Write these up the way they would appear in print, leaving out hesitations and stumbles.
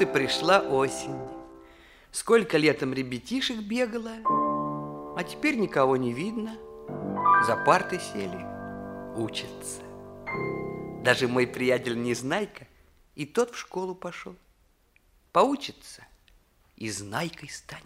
Вот и пришла осень. Сколько летом ребятишек бегало, а теперь никого не видно. За парты сели, учатся. Даже мой приятель Незнайка, и тот в школу пошел. Поучится и знайкой станет.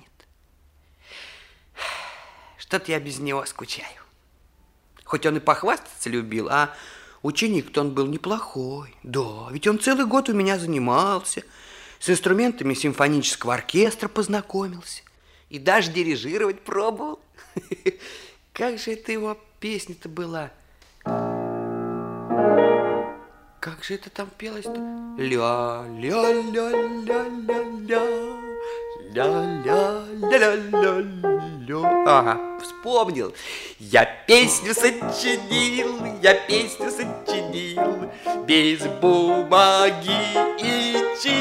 Что-то я без него скучаю. Хоть он и похвастаться любил, а ученик-то он был неплохой. Да, ведь он целый год у меня занимался, с инструментами симфонического оркестра познакомился и даже дирижировать пробовал. Как же это его песня-то была? Как же это там пелось-то? Ля-ля-ля-ля-ля-ля, ля-ля-ля-ля-ля-ля. Ага, вспомнил. Я песню сочинил, без бумаги и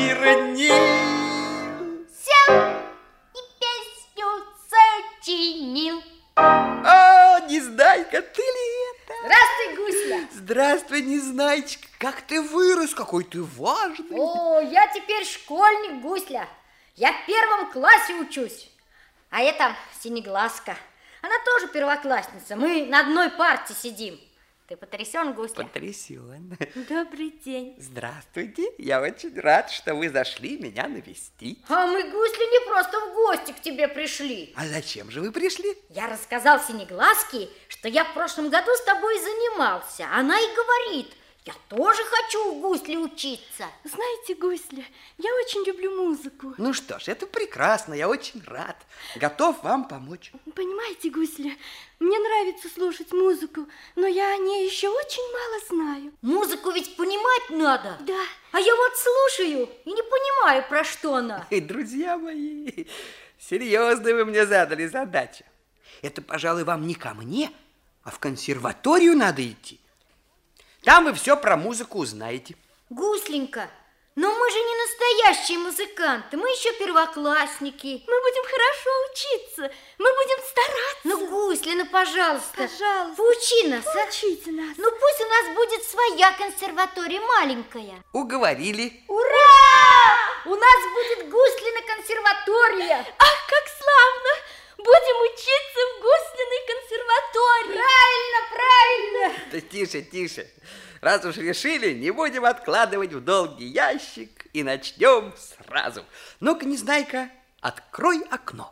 чернил. Сел и песню сочинил. А, Незнайка, ты ли это? Здравствуй, Гусля. Здравствуй, Незнайчик. Как ты вырос, какой ты важный. О, я теперь школьник, Гусля. Я в 1 классе учусь. А это Синеглазка. Она тоже первоклассница. Мы на одной парте сидим. Ты потрясен, Гусля? Потрясен. Добрый день. Здравствуйте. Я очень рад, что вы зашли меня навестить. А мы, Гусля, не просто в гости к тебе пришли. А зачем же вы пришли? Я рассказал Синеглазке, что я в прошлом году с тобой занимался. Она и говорит: я тоже хочу у Гусли учиться. Знаете, Гусля, я очень люблю музыку. Ну что ж, это прекрасно, я очень рад. Готов вам помочь. Понимаете, Гусля, мне нравится слушать музыку, но я о ней еще очень мало знаю. Музыку ведь понимать надо. Да. А я вот слушаю и не понимаю, про что она. Друзья мои, серьезно вы мне задали задачу. Это, пожалуй, вам не ко мне, а в консерваторию надо идти. Там вы все про музыку узнаете. Гусленька, но мы же не настоящие музыканты, мы еще первоклассники. Мы будем хорошо учиться, мы будем стараться. Ну, Гусля, ну, пожалуйста, Пожалуйста. поучи нас, Поучите нас. Ну, пусть у нас будет своя консерватория маленькая. Уговорили. Ура! У нас будет Гуслина консерватория. Ах, как славно! Будем учиться в Гуслиной консерватории. Правильно, правильно. Да тише, тише. Раз уж решили, не будем откладывать в долгий ящик и начнем сразу. Ну-ка, Незнайка, открой окно.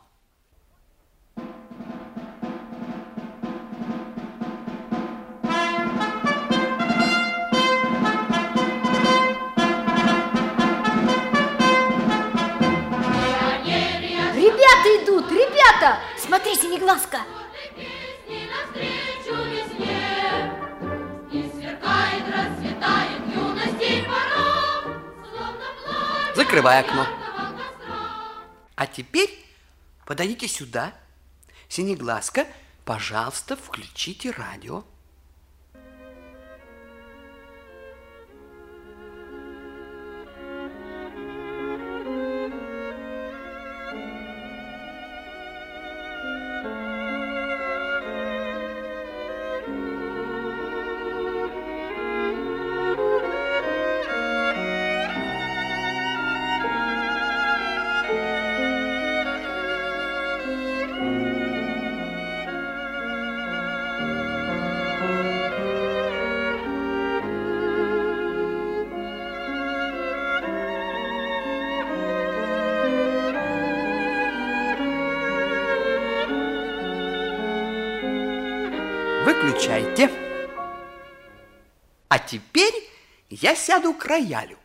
Ребята идут, ребята! Смотри, Синеглазка! Закрывай окно. А теперь подойдите сюда. Синеглазка, пожалуйста, включите радио. Выключайте. А теперь я сяду к роялю.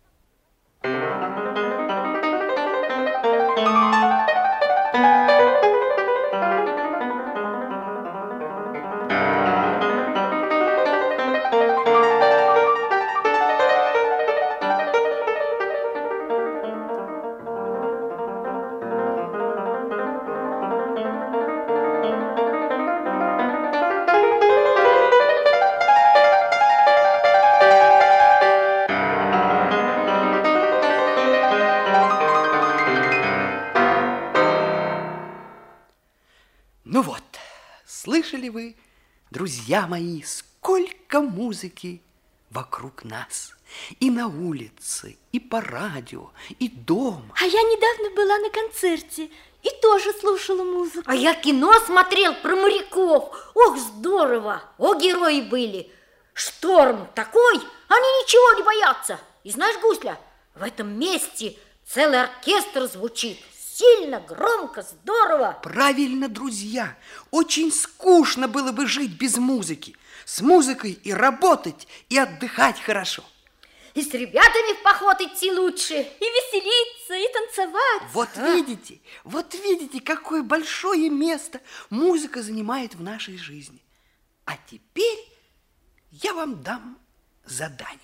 Ну вот, слышали вы, друзья мои, сколько музыки вокруг нас. И на улице, и по радио, и дома. А я недавно была на концерте и тоже слушала музыку. А я кино смотрел про моряков. Ох, здорово! О, герои были! Шторм такой, они ничего не боятся. И знаешь, Гусля, в этом месте целый оркестр звучит. Сильно, громко, здорово. Правильно, друзья. Очень скучно было бы жить без музыки. С музыкой и работать, и отдыхать хорошо. И с ребятами в поход идти лучше. И веселиться, и танцевать. Вот видите, какое большое место музыка занимает в нашей жизни. А теперь я вам дам задание.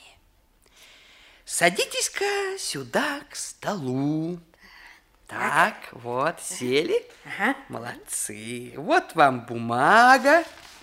Садитесь-ка сюда к столу. Так, вот, сели. Ага. Молодцы. Вот вам бумага,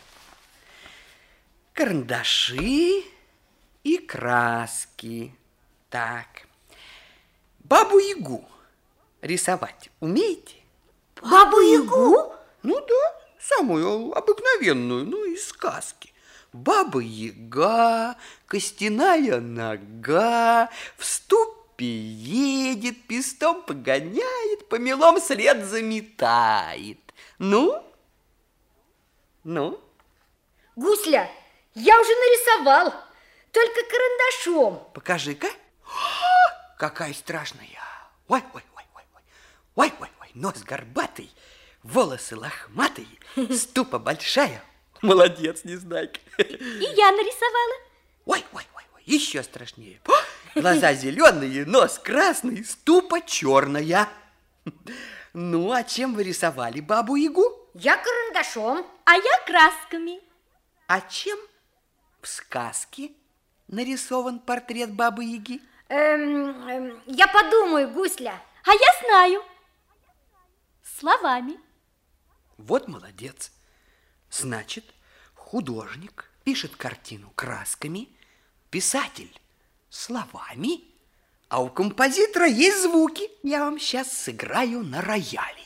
карандаши и краски. Так. Бабу-ягу рисовать умеете? Бабу-ягу? Ну да, самую обыкновенную, ну, из сказки. Баба-яга, костяная нога, в ступе едет, пестом погоняет, помелом след заметает. Ну? Гусля, я уже нарисовал, только карандашом. Покажи-ка. Какая страшная. Ой, нос горбатый, волосы лохматые, ступа большая. Молодец, Незнайка. И я нарисовала. Ой, еще страшнее. Глаза зеленые, нос красный, ступа черная. Ну, а чем вы рисовали Бабу-Ягу? Я карандашом. А я красками. А чем в сказке нарисован портрет Бабы-Яги? Я подумаю, Гусля. А я знаю. Словами. Вот молодец. Значит, художник пишет картину красками, писатель словами, а у композитора есть звуки. Я вам сейчас сыграю на рояле.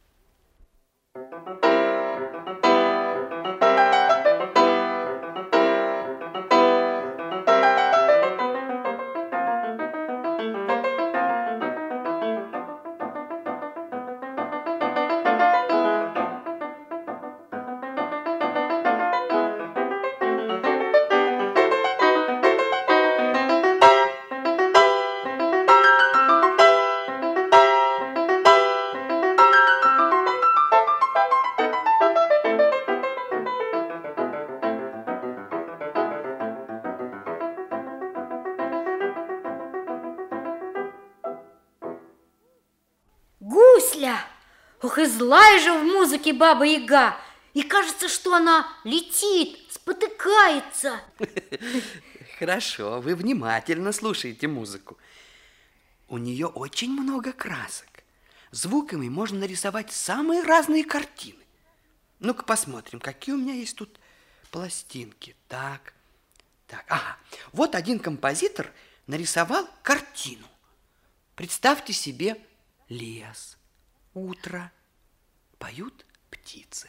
Гусля! Ох, и злая же в музыке Баба-Яга. И кажется, что она летит, спотыкается. Хорошо, вы внимательно слушаете музыку. У нее очень много красок. Звуками можно нарисовать самые разные картины. Ну-ка посмотрим, какие у меня есть тут пластинки. Так. Ага, вот один композитор нарисовал картину. Представьте себе лес, утро, поют птицы.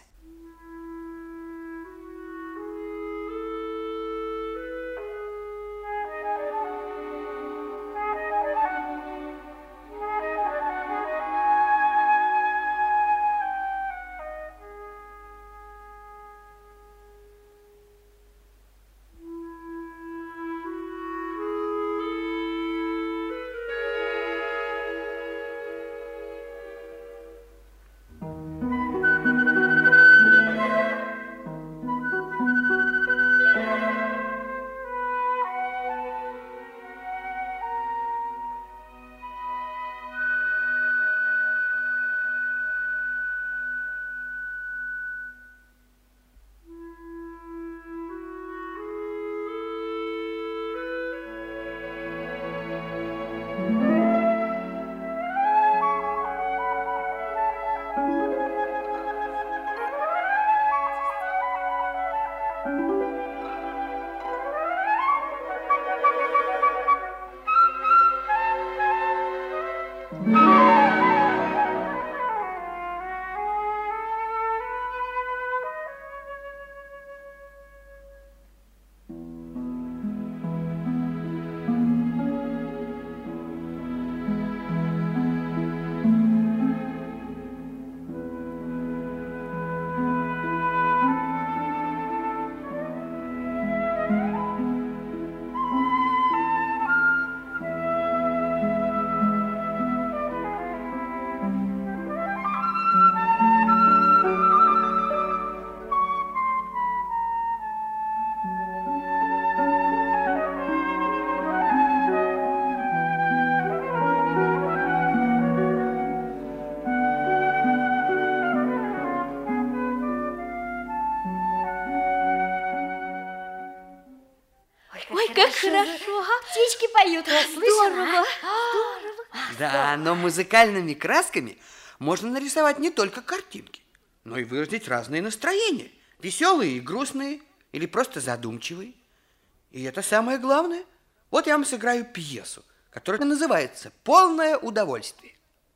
Ой, как хорошо. Птички поют, Здорово. Да, но музыкальными красками можно нарисовать не только картинки, но и выразить разные настроения. Веселые и грустные, или просто задумчивые. И это самое главное. Вот я вам сыграю пьесу, которая называется «Полное удовольствие».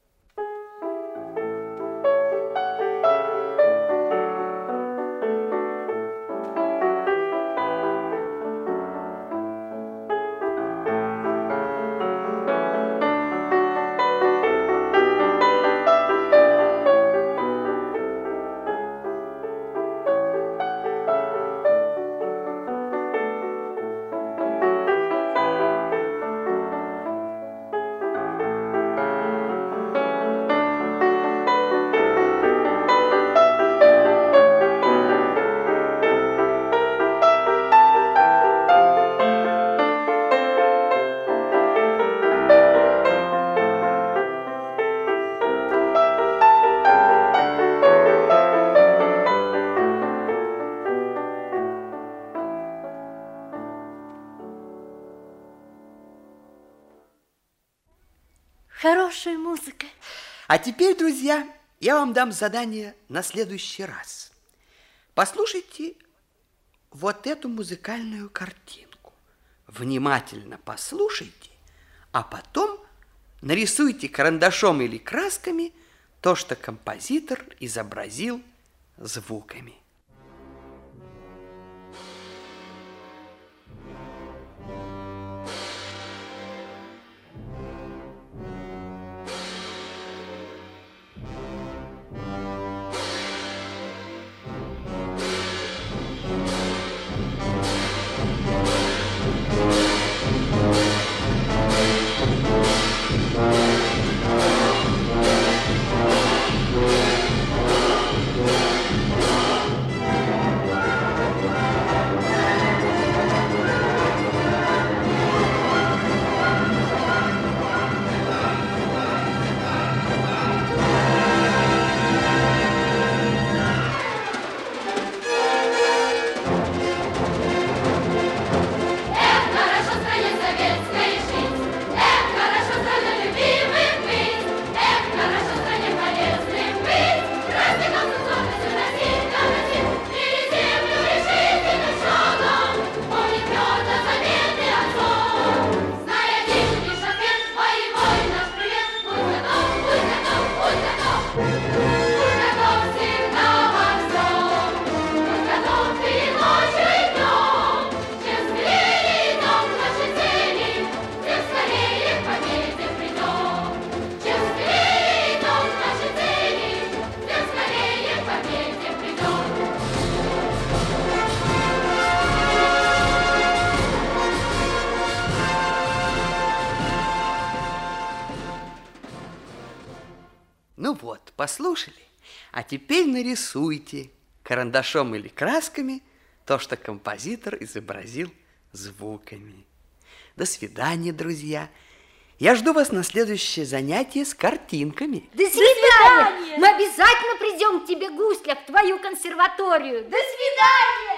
Хорошая музыка. А теперь, друзья, я вам дам задание на следующий раз. Послушайте вот эту музыкальную картинку. Внимательно послушайте, а потом нарисуйте карандашом или красками то, что композитор изобразил звуками. Ну вот, послушали. А теперь нарисуйте карандашом или красками то, что композитор изобразил звуками. До свидания, друзья. Я жду вас на следующее занятие с картинками. До свидания! Мы обязательно придем к тебе, Гусля, в твою консерваторию. До свидания!